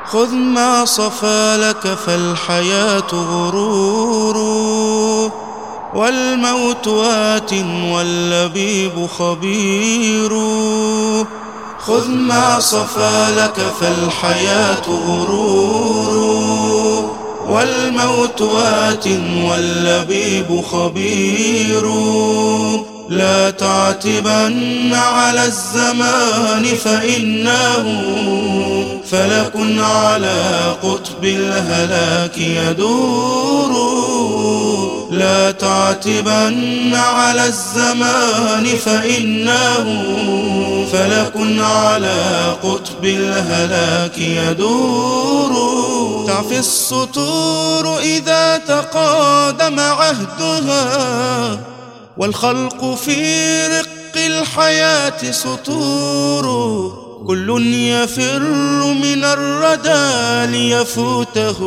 خذ ما صفى لك فالحياة غرور، والموت آت واللبيب خبير. خذ ما صفى لك فالحياة غرور، والموت آت واللبيب خبير. لا تعتبن على الزمان فإنه فلك على قطب الهلاك يدور. لا تعتبن على الزمان فإنه فلك على قطب الهلاك يدور. تعفي السطور إذا تقادم عهدها، والخلق في رق الحياة سطور. كل يفر من الردى ليفوته،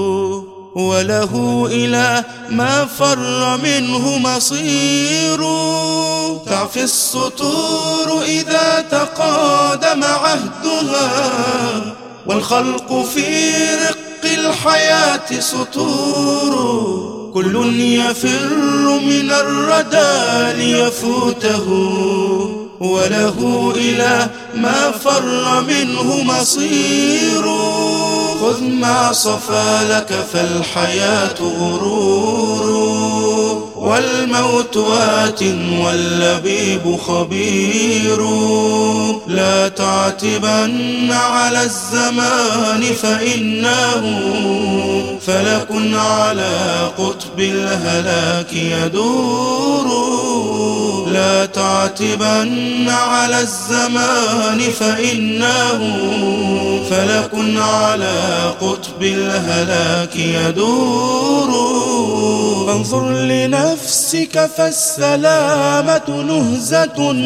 وله إلى ما فر منه مصير. تعفي السطور إذا تقادم عهدها، والخلق في رق الحياة سطور. كل يفر من الردى ليفوته، وله إلى ما فر منه مصير. خذ ما صفى لك فالحياة غرور، والموت آت واللبيب خبير. لا تعتبن على الزمان فإنه فلك على قطب الهلاك يدور. لا تعتبن على الزمان فإنه فلك على قطب الهلاك يدور. فانظر لنفسك فالسلامة نهزة،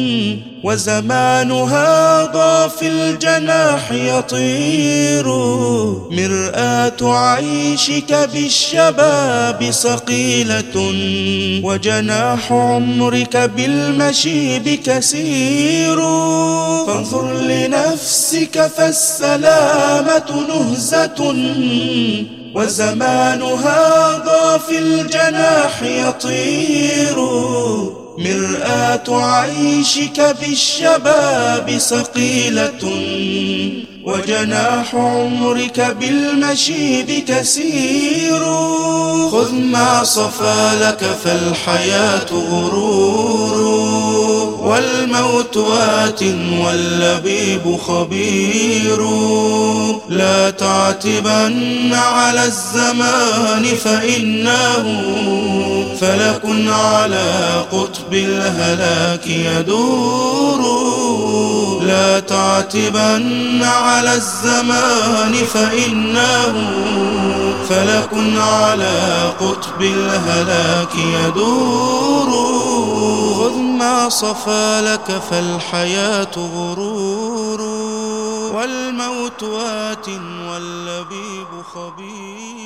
وزمانها ضاف الجناح يطير. مرآة عيشك بالشباب صقيلة، وجناح عمرك بالمشيب كسير. فانظر لنفسك فالسلامة نهزة، وزمانها ضاف الجناح يطير. مرآة عيشك بالشباب صقيلة، وجناح عمرك بالمشيب كسير. خذ ما صفى لك فالحياة غرور، والموت آت واللبيب خبير. لا تعتبن على الزمان فإنه فلك على قطب الهلاك يدور. لا تعتبن على الزمان فإنه فلك على قطب الهلاك يدور. خذ ما صفى لك فالحياة غرور، والموت آت واللبيب خبير.